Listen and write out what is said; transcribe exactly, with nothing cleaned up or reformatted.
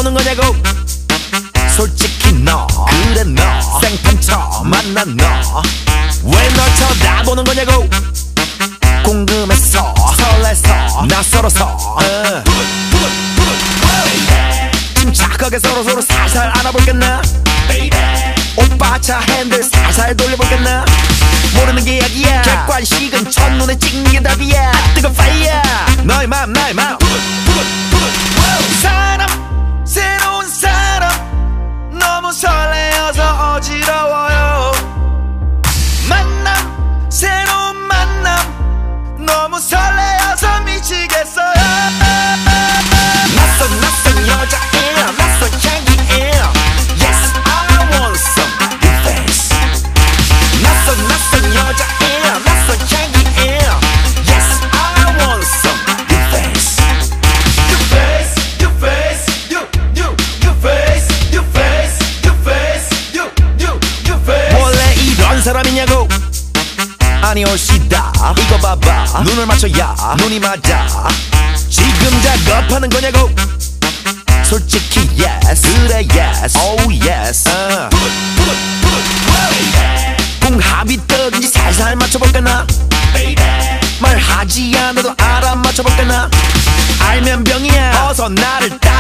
쳐다보는 거냐고. 솔직히 너 그래 너 생판 처음 만난 너 왜 널 쳐다보는 거냐고. 궁금해서 설레서 낯설어서 uh. 침착하게 서로서로 살살 안아볼겠나. 오빠 차 핸들 살살 돌려볼겠나. 모르는 게 약이야. 객관식은 첫눈에 찍는 게 답이야. 뜨거운 파이어 너의 맘 나의 맘. 사람 새로운 사람 너무 설레어서 어지러워요. 만남 새로운 만남 너무 설레어서 미치겠어요. 낯선 낯선 여자예요. 낯선 향기예요. Yes I want some new face. 낯선 낯선 여자예요. 낯선 향기예요. Yes I want some new face. New face, new face, new new new face, new face, new face, new new new face. 원래 이런 사람이냐고. 아니 올시다 이거 봐봐 눈을 맞춰야 눈이 맞아. 지금 작업하는 거냐고. 솔직히 yes 그래 yes oh yes uh. 궁합이 뜨든지 살살 맞춰볼까나. 말하지 않아도 알아 맞춰볼까나. 알면 병이야 어서 나를 따